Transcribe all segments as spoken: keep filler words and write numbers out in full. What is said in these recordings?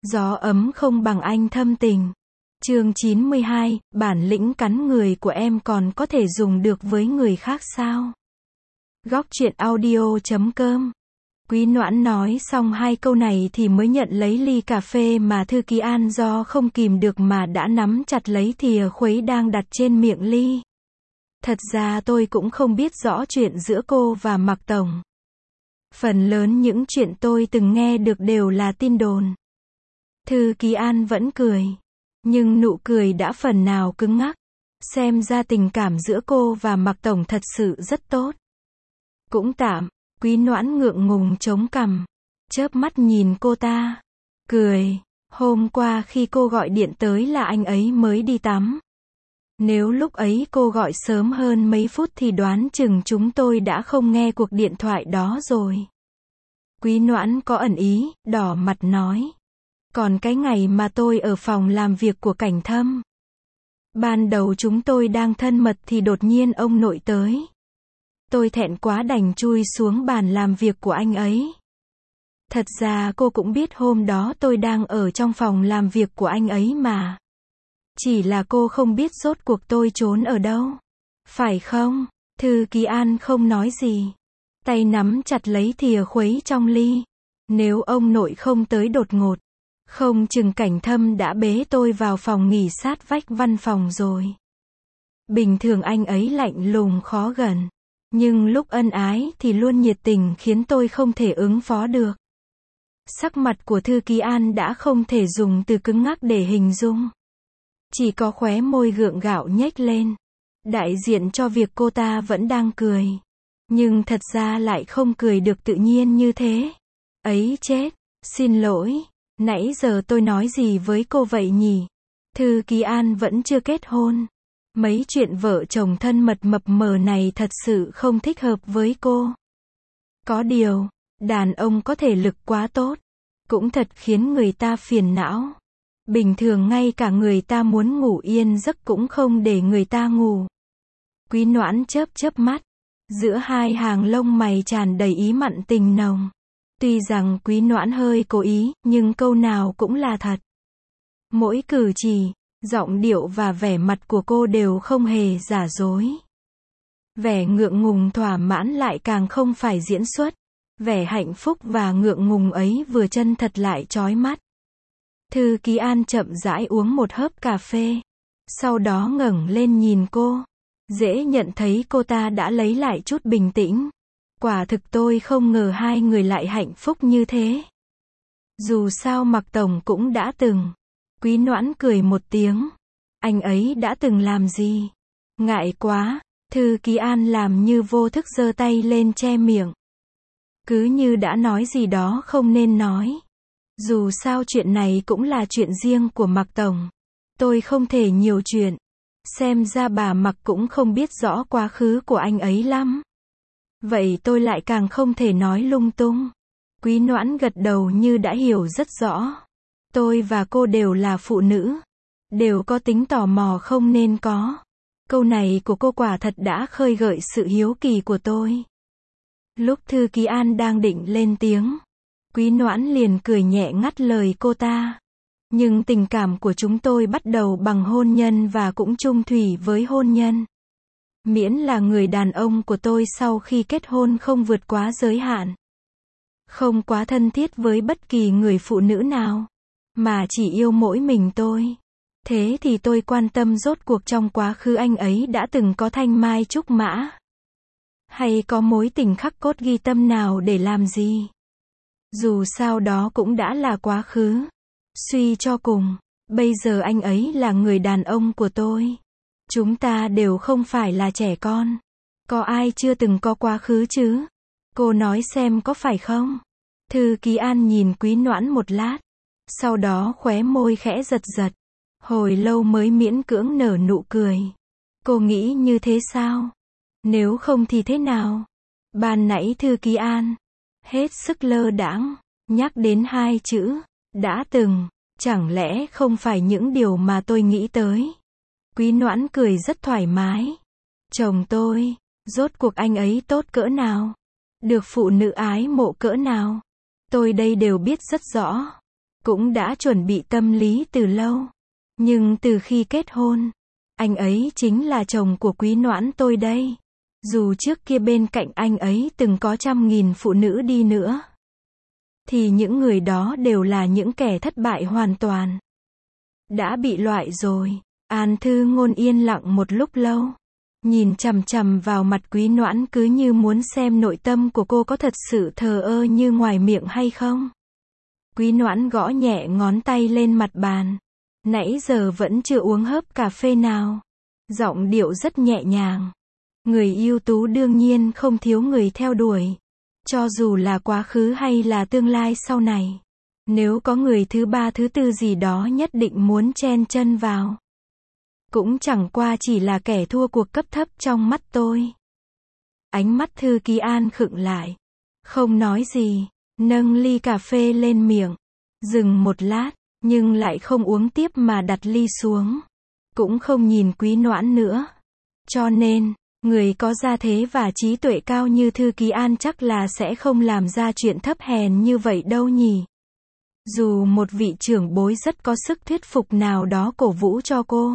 Gió ấm không bằng anh thâm tình. Chương chín mươi hai, bản lĩnh cắn người của em còn có thể dùng được với người khác sao? Góc truyện audio chấm com. Quý Noãn nói xong hai câu này thì mới nhận lấy ly cà phê mà Thư Ký An do không kìm được mà đã nắm chặt lấy thìa khuấy đang đặt trên miệng ly. Thật ra tôi cũng không biết rõ chuyện giữa cô và Mạc Tổng. Phần lớn những chuyện tôi từng nghe được đều là tin đồn. Thư Ký An vẫn cười. Nhưng nụ cười đã phần nào cứng ngắc. Xem ra tình cảm giữa cô và Mạc Tổng thật sự rất tốt. Cũng tạm. Quý Noãn ngượng ngùng chống cằm. Chớp mắt nhìn cô ta. Cười. Hôm qua khi cô gọi điện tới là anh ấy mới đi tắm. Nếu lúc ấy cô gọi sớm hơn mấy phút thì đoán chừng chúng tôi đã không nghe cuộc điện thoại đó rồi. Quý Noãn có ẩn ý, đỏ mặt nói. Còn cái ngày mà tôi ở phòng làm việc của Cảnh Thâm. Ban đầu chúng tôi đang thân mật thì đột nhiên ông nội tới. Tôi thẹn quá đành chui xuống bàn làm việc của anh ấy. Thật ra cô cũng biết hôm đó tôi đang ở trong phòng làm việc của anh ấy mà. Chỉ là cô không biết rốt cuộc tôi trốn ở đâu. Phải không? Thư Ký An không nói gì. Tay nắm chặt lấy thìa khuấy trong ly. Nếu ông nội không tới đột ngột, không chừng Cảnh Thâm đã bế tôi vào phòng nghỉ sát vách văn phòng rồi. Bình thường anh ấy lạnh lùng khó gần. Nhưng lúc ân ái thì luôn nhiệt tình khiến tôi không thể ứng phó được. Sắc mặt của Thư Ký An đã không thể dùng từ cứng ngắc để hình dung. Chỉ có khóe môi gượng gạo nhếch lên. Đại diện cho việc cô ta vẫn đang cười. Nhưng thật ra lại không cười được tự nhiên như thế. Ấy chết, xin lỗi, nãy giờ tôi nói gì với cô vậy nhỉ? Thư Ký An vẫn chưa kết hôn. Mấy chuyện vợ chồng thân mật mập mờ này thật sự không thích hợp với cô. Có điều, đàn ông có thể lực quá tốt. Cũng thật khiến người ta phiền não. Bình thường ngay cả người ta muốn ngủ yên giấc cũng không để người ta ngủ. Quý Noãn chớp chớp mắt. Giữa hai hàng lông mày tràn đầy ý mặn tình nồng. Tuy rằng Quý Noãn hơi cố ý, nhưng câu nào cũng là thật. Mỗi cử chỉ, giọng điệu và vẻ mặt của cô đều không hề giả dối. Vẻ ngượng ngùng thỏa mãn lại càng không phải diễn xuất. Vẻ hạnh phúc và ngượng ngùng ấy vừa chân thật lại chói mắt. Thư Ký An chậm rãi uống một hớp cà phê. Sau đó ngẩng lên nhìn cô. Dễ nhận thấy cô ta đã lấy lại chút bình tĩnh. Quả thực tôi không ngờ hai người lại hạnh phúc như thế. Dù sao Mạc Tổng cũng đã từng. Quý Noãn cười một tiếng. Anh ấy đã từng làm gì? Ngại quá. Thư Ký An làm như vô thức giơ tay lên che miệng. Cứ như đã nói gì đó không nên nói. Dù sao chuyện này cũng là chuyện riêng của Mạc Tổng. Tôi không thể nhiều chuyện. Xem ra bà Mạc cũng không biết rõ quá khứ của anh ấy lắm. Vậy tôi lại càng không thể nói lung tung. Quý Noãn gật đầu như đã hiểu rất rõ. Tôi và cô đều là phụ nữ. Đều có tính tò mò không nên có. Câu này của cô quả thật đã khơi gợi sự hiếu kỳ của tôi. Lúc Thư Ký An đang định lên tiếng, Quý Noãn liền cười nhẹ ngắt lời cô ta. Nhưng tình cảm của chúng tôi bắt đầu bằng hôn nhân và cũng chung thủy với hôn nhân. Miễn là người đàn ông của tôi sau khi kết hôn không vượt quá giới hạn. Không quá thân thiết với bất kỳ người phụ nữ nào. Mà chỉ yêu mỗi mình tôi. Thế thì tôi quan tâm rốt cuộc trong quá khứ anh ấy đã từng có thanh mai trúc mã. Hay có mối tình khắc cốt ghi tâm nào để làm gì? Dù sao đó cũng đã là quá khứ. Suy cho cùng, bây giờ anh ấy là người đàn ông của tôi. Chúng ta đều không phải là trẻ con. Có ai chưa từng có quá khứ chứ? Cô nói xem có phải không? Thư Ký An nhìn Quý Noãn một lát. Sau đó khóe môi khẽ giật giật. Hồi lâu mới miễn cưỡng nở nụ cười. Cô nghĩ như thế sao? Nếu không thì thế nào? Ban nãy Thư Ký An hết sức lơ đãng nhắc đến hai chữ đã từng, chẳng lẽ không phải những điều mà tôi nghĩ tới? Quý Noãn cười rất thoải mái. Chồng tôi, rốt cuộc anh ấy tốt cỡ nào? Được phụ nữ ái mộ cỡ nào? Tôi đây đều biết rất rõ. cũng đã chuẩn bị tâm lý từ lâu. Nhưng từ khi kết hôn, anh ấy chính là chồng của Quý Noãn tôi đây. Dù trước kia bên cạnh anh ấy từng có trăm nghìn phụ nữ đi nữa, thì những người đó đều là những kẻ thất bại hoàn toàn. Đã bị loại rồi. An Thư Ngôn yên lặng một lúc lâu, nhìn chằm chằm vào mặt Quý Noãn cứ như muốn xem nội tâm của cô có thật sự thờ ơ như ngoài miệng hay không. Quý Noãn gõ nhẹ ngón tay lên mặt bàn. Nãy giờ vẫn chưa uống hớp cà phê nào. Giọng điệu rất nhẹ nhàng. Người ưu tú đương nhiên không thiếu người theo đuổi. Cho dù là quá khứ hay là tương lai sau này. Nếu có người thứ ba thứ tư gì đó nhất định muốn chen chân vào, cũng chẳng qua chỉ là kẻ thua cuộc cấp thấp trong mắt tôi. Ánh mắt Thư Ký An khựng lại. Không nói gì. Nâng ly cà phê lên miệng. Dừng một lát, nhưng lại không uống tiếp mà đặt ly xuống. Cũng không nhìn Quý Noãn nữa. Cho nên, người có gia thế và trí tuệ cao như Thư Ký An chắc là sẽ không làm ra chuyện thấp hèn như vậy đâu nhỉ. Dù một vị trưởng bối rất có sức thuyết phục nào đó cổ vũ cho cô.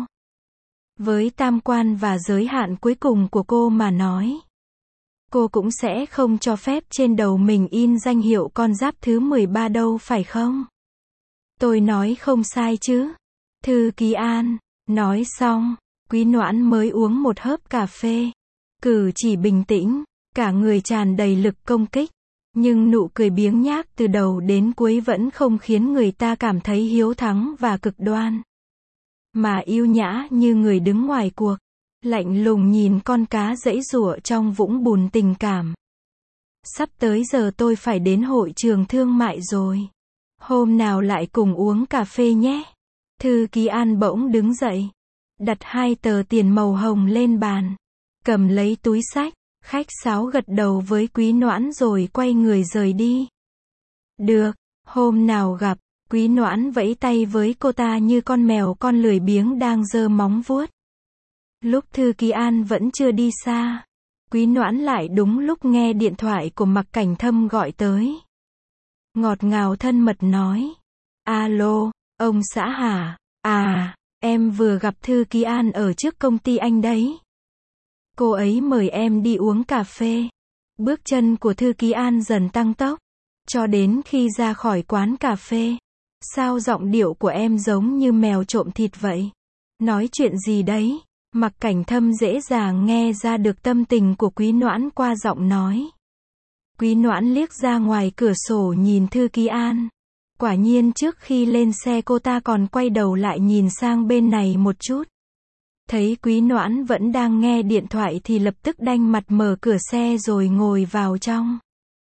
Với tam quan và giới hạn cuối cùng của cô mà nói, cô cũng sẽ không cho phép trên đầu mình in danh hiệu con giáp thứ mười ba đâu phải không? Tôi nói không sai chứ? Thư Ký An. Nói xong, Quý Noãn mới uống một hớp cà phê. Cử chỉ bình tĩnh, cả người tràn đầy lực công kích. Nhưng nụ cười biếng nhác từ đầu đến cuối vẫn không khiến người ta cảm thấy hiếu thắng và cực đoan. Mà yêu nhã như người đứng ngoài cuộc, lạnh lùng nhìn con cá giãy giụa trong vũng bùn tình cảm. Sắp tới giờ tôi phải đến hội trường thương mại rồi. Hôm nào lại cùng uống cà phê nhé. Thư Ký An bỗng đứng dậy, đặt hai tờ tiền màu hồng lên bàn, cầm lấy túi xách, khách sáo gật đầu với Quý Noãn rồi quay người rời đi. Được, hôm nào gặp. Quý Noãn vẫy tay với cô ta như con mèo con lười biếng đang giơ móng vuốt. Lúc Thư Ký An vẫn chưa đi xa, Quý Noãn lại đúng lúc nghe điện thoại của Mạc Cảnh Thâm gọi tới. Ngọt ngào thân mật nói. Alo, ông xã hả? À, em vừa gặp Thư Ký An ở trước công ty anh đấy. Cô ấy mời em đi uống cà phê. Bước chân của Thư Ký An dần tăng tốc, cho đến khi ra khỏi quán cà phê. Sao giọng điệu của em giống như mèo trộm thịt vậy? Nói chuyện gì đấy? Mạc Cảnh Thâm dễ dàng nghe ra được tâm tình của Quý Noãn qua giọng nói. Quý Noãn liếc ra ngoài cửa sổ nhìn Thư Ký An. Quả nhiên trước khi lên xe cô ta còn quay đầu lại nhìn sang bên này một chút. Thấy Quý Noãn vẫn đang nghe điện thoại thì lập tức đanh mặt mở cửa xe rồi ngồi vào trong.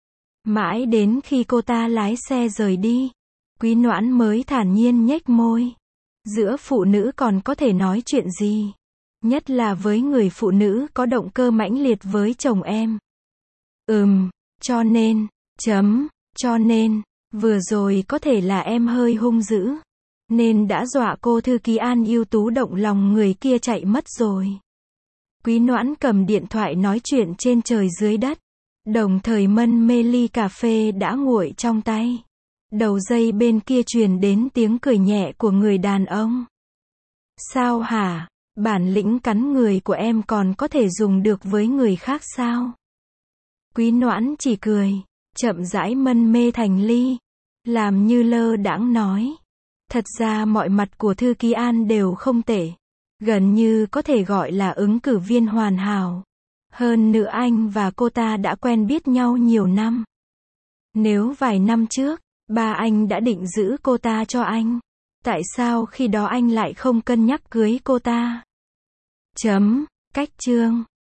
Mãi đến khi cô ta lái xe rời đi, Quý Noãn mới thản nhiên nhếch môi. Giữa phụ nữ còn có thể nói chuyện gì? Nhất là với người phụ nữ có động cơ mãnh liệt với chồng em. Ừm, cho nên, chấm, cho nên, vừa rồi có thể là em hơi hung dữ, nên đã dọa cô Thư Ký An ưu tú động lòng người kia chạy mất rồi. Quý Noãn cầm điện thoại nói chuyện trên trời dưới đất, đồng thời mân mê ly cà phê đã nguội trong tay. Đầu dây bên kia truyền đến tiếng cười nhẹ của người đàn ông. Sao hả? Bản lĩnh cắn người của em còn có thể dùng được với người khác sao? Quý Noãn chỉ cười, chậm rãi mân mê thành ly, làm như lơ đãng nói. Thật ra mọi mặt của Thư Ký An đều không tệ, gần như có thể gọi là ứng cử viên hoàn hảo. Hơn nữa anh và cô ta đã quen biết nhau nhiều năm. Nếu vài năm trước, ba anh đã định giữ cô ta cho anh, tại sao khi đó anh lại không cân nhắc cưới cô ta? Chấm, cách chương.